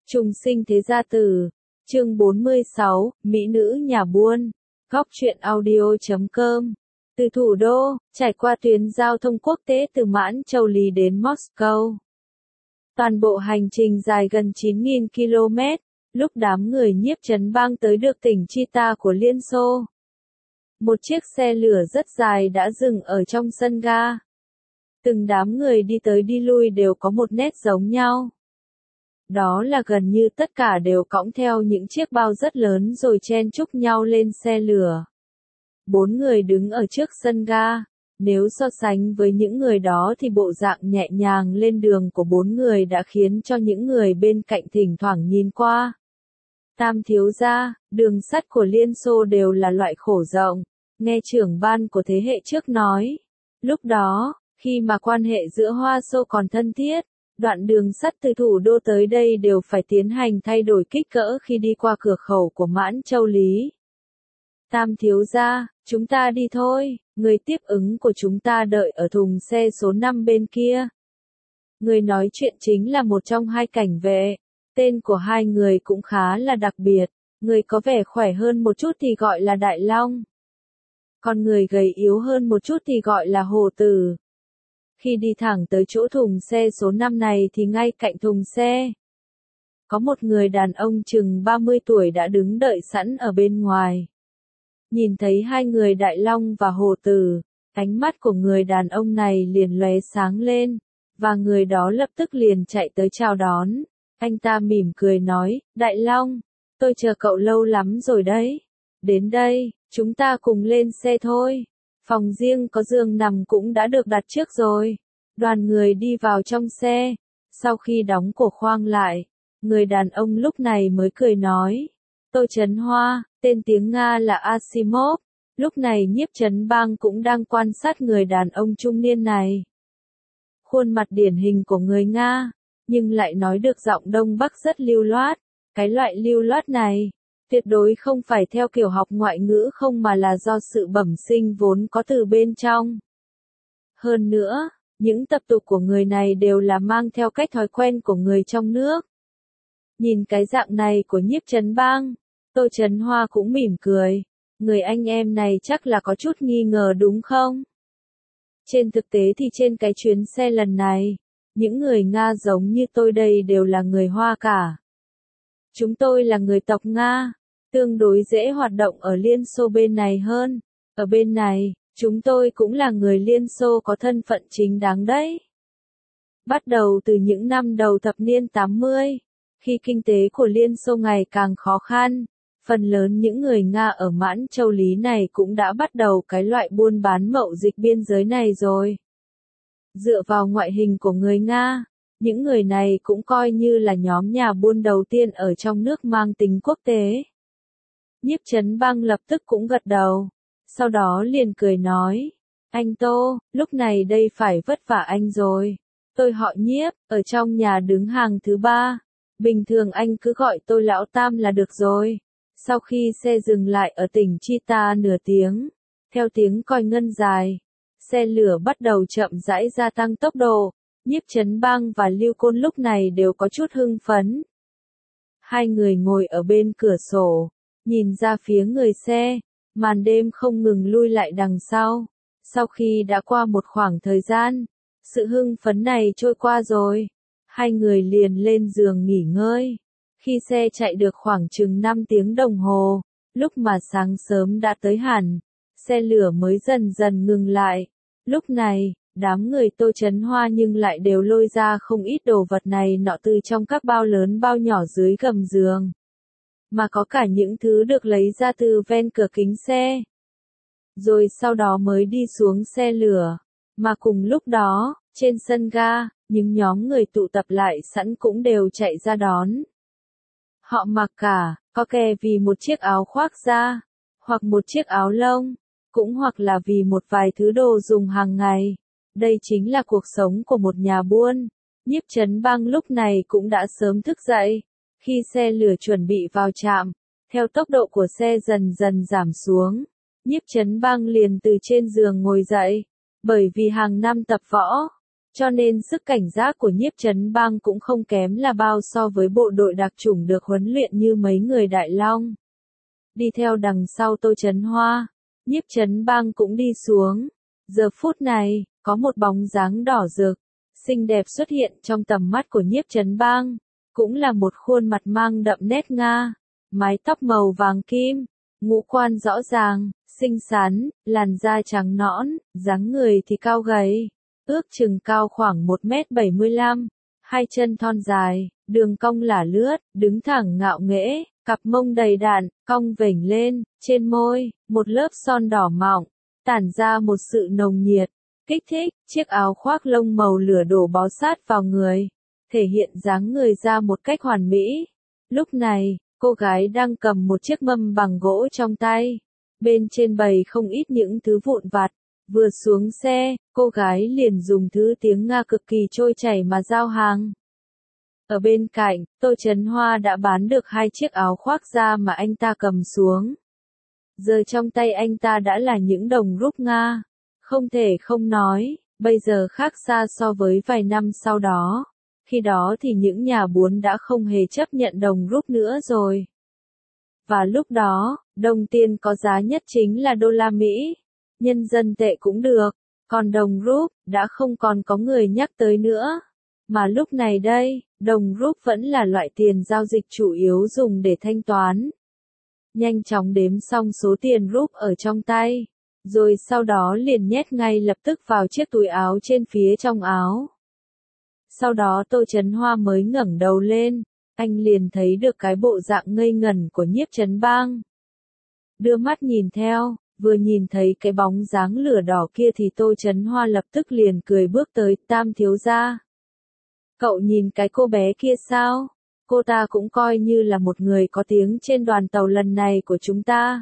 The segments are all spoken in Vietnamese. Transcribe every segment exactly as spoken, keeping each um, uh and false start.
Trùng sinh thế gia tử, chương bốn mươi sáu, Mỹ nữ nhà buôn, góc truyện audio chấm com. Từ thủ đô, trải qua tuyến giao thông quốc tế từ Mãn Châu Lý đến Moscow. Toàn bộ hành trình dài gần chín nghìn ki lô mét, lúc đám người Nhiếp Trấn Bang tới được tỉnh Chita của Liên Xô. Một chiếc xe lửa rất dài đã dừng ở trong sân ga. Từng đám người đi tới đi lui đều có một nét giống nhau. Đó là gần như tất cả đều cõng theo những chiếc bao rất lớn rồi chen chúc nhau lên xe lửa. Bốn người đứng ở trước sân ga. Nếu so sánh với những người đó thì bộ dạng nhẹ nhàng lên đường của bốn người đã khiến cho những người bên cạnh thỉnh thoảng nhìn qua. Tam thiếu gia, đường sắt của Liên Xô đều là loại khổ rộng, nghe trưởng ban của thế hệ trước nói. Lúc đó, khi mà quan hệ giữa Hoa Xô còn thân thiết, đoạn đường sắt từ thủ đô tới đây đều phải tiến hành thay đổi kích cỡ khi đi qua cửa khẩu của Mãn Châu Lý. Tam thiếu gia, chúng ta đi thôi, người tiếp ứng của chúng ta đợi ở thùng xe số năm bên kia. Người nói chuyện chính là một trong hai cảnh vệ, tên của hai người cũng khá là đặc biệt, người có vẻ khỏe hơn một chút thì gọi là Đại Long. Còn người gầy yếu hơn một chút thì gọi là Hồ Tử. Khi đi thẳng tới chỗ thùng xe số năm này thì ngay cạnh thùng xe, có một người đàn ông chừng ba mươi tuổi đã đứng đợi sẵn ở bên ngoài. Nhìn thấy hai người Đại Long và Hồ Tử, ánh mắt của người đàn ông này liền lóe sáng lên, và người đó lập tức liền chạy tới chào đón. Anh ta mỉm cười nói, Đại Long, tôi chờ cậu lâu lắm rồi đấy. Đến đây, chúng ta cùng lên xe thôi. Phòng riêng có giường nằm cũng đã được đặt trước rồi. Đoàn người đi vào trong xe. Sau khi đóng cổ khoang lại, người đàn ông lúc này mới cười nói, tôi Trấn Hoa, tên tiếng Nga là Asimov. Lúc này Nhiếp Trấn Bang cũng đang quan sát người đàn ông trung niên này. Khuôn mặt điển hình của người Nga, nhưng lại nói được giọng Đông Bắc rất lưu loát. Cái loại lưu loát này, tuyệt đối không phải theo kiểu học ngoại ngữ không mà là do sự bẩm sinh vốn có từ bên trong. Hơn nữa, những tập tục của người này đều là mang theo cách thói quen của người trong nước. Nhìn cái dạng này của Nhiếp Trấn Bang, Tô Trấn Hoa cũng mỉm cười. Người anh em này chắc là có chút nghi ngờ đúng không? Trên thực tế thì trên cái chuyến xe lần này, những người Nga giống như tôi đây đều là người Hoa cả. Chúng tôi là người tộc Nga, tương đối dễ hoạt động ở Liên Xô bên này hơn. Ở bên này, chúng tôi cũng là người Liên Xô có thân phận chính đáng đấy. Bắt đầu từ những năm đầu thập niên tám mươi, khi kinh tế của Liên Xô ngày càng khó khăn, phần lớn những người Nga ở Mãn Châu Lý này cũng đã bắt đầu cái loại buôn bán mậu dịch biên giới này rồi. Dựa vào ngoại hình của người Nga, những người này cũng coi như là nhóm nhà buôn đầu tiên ở trong nước mang tính quốc tế. Nhiếp Trấn Bang lập tức cũng gật đầu, sau đó liền cười nói, anh Tô, lúc này đây phải vất vả anh rồi. Tôi họ Nhiếp, ở trong nhà đứng hàng thứ ba, bình thường anh cứ gọi tôi Lão Tam là được rồi. Sau khi xe dừng lại ở tỉnh Chita nửa tiếng, theo tiếng còi ngân dài, xe lửa bắt đầu chậm rãi gia tăng tốc độ. Nhiếp Trấn Bang và Lưu Côn lúc này đều có chút hưng phấn. Hai người ngồi ở bên cửa sổ, nhìn ra phía người xe, màn đêm không ngừng lui lại đằng sau. Sau khi đã qua một khoảng thời gian, sự hưng phấn này trôi qua rồi, hai người liền lên giường nghỉ ngơi. Khi xe chạy được khoảng chừng năm tiếng đồng hồ, lúc mà sáng sớm đã tới hẳn, xe lửa mới dần dần ngừng lại. Lúc này, đám người Tô Trấn Hoa nhưng lại đều lôi ra không ít đồ vật này nọ từ trong các bao lớn bao nhỏ dưới gầm giường. Mà có cả những thứ được lấy ra từ ven cửa kính xe. Rồi sau đó mới đi xuống xe lửa. Mà cùng lúc đó, trên sân ga, những nhóm người tụ tập lại sẵn cũng đều chạy ra đón. Họ mặc cả, có kẻ vì một chiếc áo khoác da, hoặc một chiếc áo lông, cũng hoặc là vì một vài thứ đồ dùng hàng ngày. Đây chính là cuộc sống của một nhà buôn. Nhiếp Trấn Bang lúc này cũng đã sớm thức dậy. Khi xe lửa chuẩn bị vào trạm, theo tốc độ của xe dần dần giảm xuống, Nhiếp Trấn Bang liền từ trên giường ngồi dậy. Bởi vì hàng năm tập võ, Cho nên sức cảnh giác của Nhiếp Trấn Bang cũng không kém là bao so với bộ đội đặc chủng được huấn luyện như mấy người Đại Long. Đi theo đằng sau Tô Chấn Hoa, Nhiếp Trấn Bang cũng đi xuống. Giờ phút này, có một bóng dáng đỏ rực, xinh đẹp xuất hiện trong tầm mắt của Nhiếp Trấn Bang, cũng là một khuôn mặt mang đậm nét Nga, mái tóc màu vàng kim, ngũ quan rõ ràng, xinh xắn, làn da trắng nõn, dáng người thì cao gầy, ước chừng cao khoảng một mét bảy mươi lăm, hai chân thon dài, đường cong lả lướt, đứng thẳng ngạo nghễ, cặp mông đầy đặn, cong vểnh lên, trên môi, một lớp son đỏ mọng, tản ra một sự nồng nhiệt, kích thích, chiếc áo khoác lông màu lửa đổ bó sát vào người, thể hiện dáng người ra một cách hoàn mỹ. Lúc này, cô gái đang cầm một chiếc mâm bằng gỗ trong tay, bên trên bày không ít những thứ vụn vặt. Vừa xuống xe, cô gái liền dùng thứ tiếng Nga cực kỳ trôi chảy mà giao hàng. Ở bên cạnh, Tô Chấn Hoa đã bán được hai chiếc áo khoác da mà anh ta cầm xuống. Giờ trong tay anh ta đã là những đồng rúp Nga. Không thể không nói, bây giờ khác xa so với vài năm sau đó. Khi đó thì những nhà buôn đã không hề chấp nhận đồng rúp nữa rồi. Và lúc đó, đồng tiền có giá nhất chính là đô la Mỹ. Nhân dân tệ cũng được, còn đồng rúp, đã không còn có người nhắc tới nữa. Mà lúc này đây, đồng rúp vẫn là loại tiền giao dịch chủ yếu dùng để thanh toán. Nhanh chóng đếm xong số tiền rúp ở trong tay, rồi sau đó liền nhét ngay lập tức vào chiếc túi áo trên phía trong áo. Sau đó Tô Chấn Hoa mới ngẩng đầu lên, anh liền thấy được cái bộ dạng ngây ngẩn của Nhiếp Trấn Bang. Đưa mắt nhìn theo, vừa nhìn thấy cái bóng dáng lửa đỏ kia thì Tô Chấn Hoa lập tức liền cười bước tới, Tam thiếu gia. Cậu nhìn cái cô bé kia sao? Cô ta cũng coi như là một người có tiếng trên đoàn tàu lần này của chúng ta.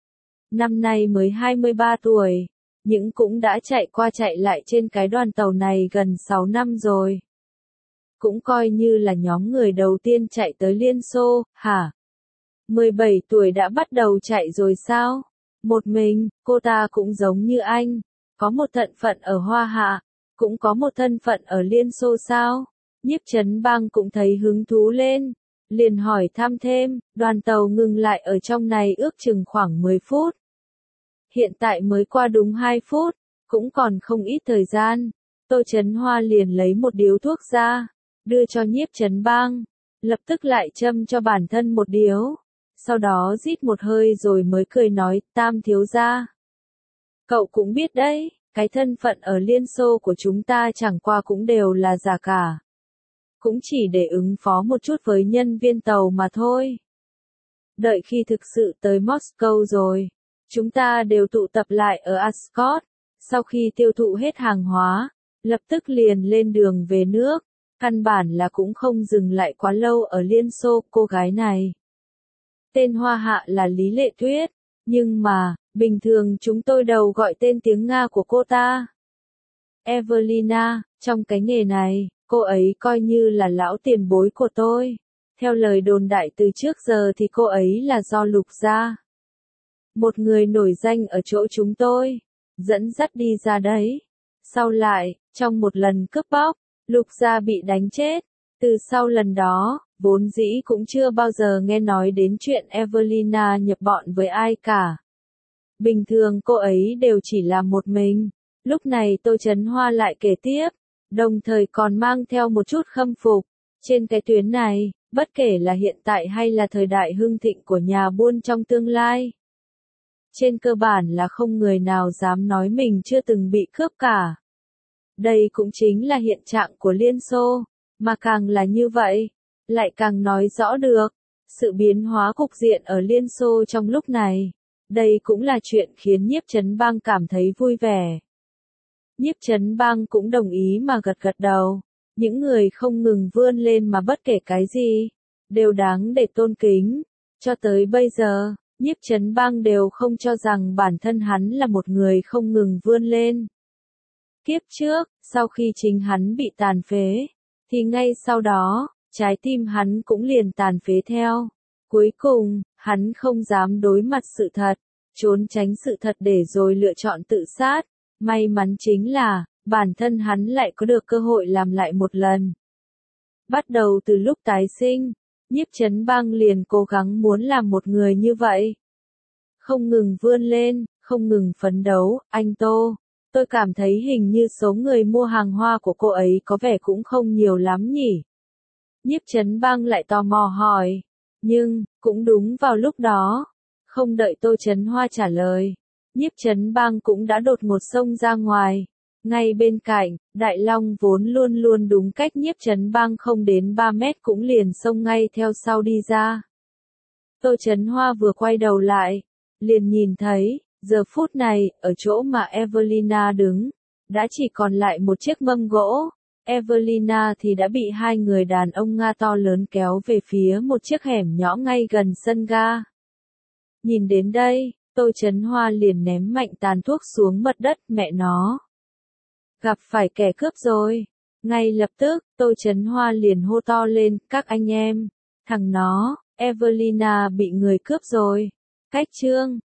Năm nay mới hai mươi ba tuổi, nhưng cũng đã chạy qua chạy lại trên cái đoàn tàu này gần sáu năm rồi. Cũng coi như là nhóm người đầu tiên chạy tới Liên Xô, hả? mười bảy tuổi đã bắt đầu chạy rồi sao? Một mình, cô ta cũng giống như anh, có một thân phận ở Hoa Hạ, cũng có một thân phận ở Liên Xô sao? Nhiếp Trấn Bang cũng thấy hứng thú lên, liền hỏi thăm thêm, đoàn tàu ngừng lại ở trong này ước chừng khoảng mười phút. Hiện tại mới qua đúng hai phút, cũng còn không ít thời gian. Tô Chấn Hoa liền lấy một điếu thuốc ra, đưa cho Nhiếp Trấn Bang, lập tức lại châm cho bản thân một điếu. Sau đó rít một hơi rồi mới cười nói, Tam thiếu gia. Cậu cũng biết đấy, cái thân phận ở Liên Xô của chúng ta chẳng qua cũng đều là giả cả. Cũng chỉ để ứng phó một chút với nhân viên tàu mà thôi. Đợi khi thực sự tới Moscow rồi, chúng ta đều tụ tập lại ở Ascot. Sau khi tiêu thụ hết hàng hóa, lập tức liền lên đường về nước. Căn bản là cũng không dừng lại quá lâu ở Liên Xô. Cô gái này tên Hoa Hạ là Lý Lệ Tuyết, nhưng mà, bình thường chúng tôi đều gọi tên tiếng Nga của cô ta. Evelina, trong cái nghề này, cô ấy coi như là lão tiền bối của tôi. Theo lời đồn đại từ trước giờ thì cô ấy là do Lục gia, một người nổi danh ở chỗ chúng tôi, dẫn dắt đi ra đấy. Sau lại, trong một lần cướp bóc, Lục gia bị đánh chết. Từ sau lần đó, vốn dĩ cũng chưa bao giờ nghe nói đến chuyện Evelina nhập bọn với ai cả. Bình thường cô ấy đều chỉ là một mình. Lúc này Tô Chấn Hoa lại kể tiếp, đồng thời còn mang theo một chút khâm phục. Trên cái tuyến này, bất kể là hiện tại hay là thời đại hưng thịnh của nhà buôn trong tương lai, trên cơ bản là không người nào dám nói mình chưa từng bị cướp cả. Đây cũng chính là hiện trạng của Liên Xô, mà càng là như vậy, lại càng nói rõ được sự biến hóa cục diện ở Liên Xô trong lúc này. Đây cũng là chuyện khiến Nhiếp Trấn Bang cảm thấy vui vẻ. Nhiếp Trấn Bang cũng đồng ý mà gật gật đầu. Những người không ngừng vươn lên mà bất kể cái gì, đều đáng để tôn kính. Cho tới bây giờ, Nhiếp Trấn Bang đều không cho rằng bản thân hắn là một người không ngừng vươn lên. Kiếp trước, sau khi chính hắn bị tàn phế, thì ngay sau đó, trái tim hắn cũng liền tàn phế theo. Cuối cùng, hắn không dám đối mặt sự thật, trốn tránh sự thật để rồi lựa chọn tự sát. May mắn chính là, bản thân hắn lại có được cơ hội làm lại một lần. Bắt đầu từ lúc tái sinh, Nhiếp Chấn Bang liền cố gắng muốn làm một người như vậy. Không ngừng vươn lên, không ngừng phấn đấu, anh Tô. Tôi cảm thấy hình như số người mua hàng hoa của cô ấy có vẻ cũng không nhiều lắm nhỉ. Nhiếp Chấn Bang lại tò mò hỏi. Nhưng, cũng đúng vào lúc đó. Không đợi Tô Chấn Hoa trả lời. Nhiếp Chấn Bang cũng đã đột ngột xông ra ngoài. Ngay bên cạnh, Đại Long vốn luôn luôn đúng cách Nhiếp Chấn Bang không đến ba mét cũng liền xông ngay theo sau đi ra. Tô Chấn Hoa vừa quay đầu lại, liền nhìn thấy, giờ phút này, ở chỗ mà Evelina đứng, đã chỉ còn lại một chiếc mâm gỗ. Evelina thì đã bị hai người đàn ông Nga to lớn kéo về phía một chiếc hẻm nhỏ ngay gần sân ga. Nhìn đến đây, Tô Chấn Hoa liền ném mạnh tàn thuốc xuống mặt đất, mẹ nó. Gặp phải kẻ cướp rồi. Ngay lập tức, Tô Chấn Hoa liền hô to lên, các anh em, thằng nó, Evelina bị người cướp rồi. Cách chương